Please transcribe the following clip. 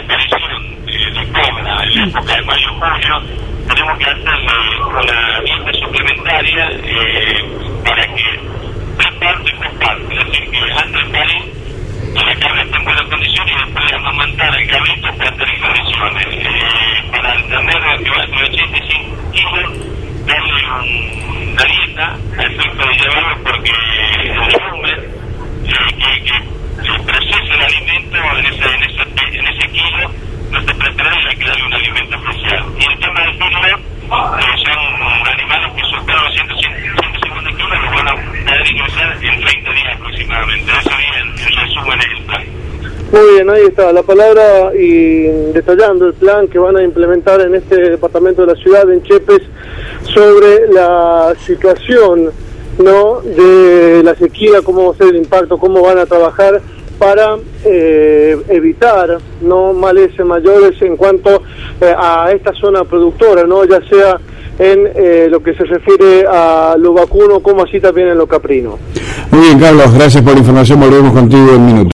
aparición de cobra en la época de mayo-junio, tenemos que hacerle una dieta suplementaria para que preparte. Es decir, que antes de parir, la cabra está en buenas condiciones y después de amamantar al cabrito está en tres condiciones. Para el ternero que va de 85 kilos, darle una dieta a efecto de llevarlo porque el volumen que procesa el alimento en ese kilo no está preparado y hay que darle un alimento especial. Y el tema del filo, son animales que superan los 150 kilos, los van a poder ingresar en 30 días aproximadamente. Eso bien, en resumen es el plan. Muy bien, ahí está la palabra y detallando el plan que van a implementar en este departamento de la ciudad, en Chepes, sobre la situación, ¿no?, de la sequía, cómo va a ser el impacto, cómo van a trabajar para evitar, ¿no?, males mayores en cuanto a esta zona productora, ¿no?, ya sea en lo que se refiere a lo vacuno como así también en lo caprino. Muy bien, Carlos, gracias por la información, volvemos contigo en minutos.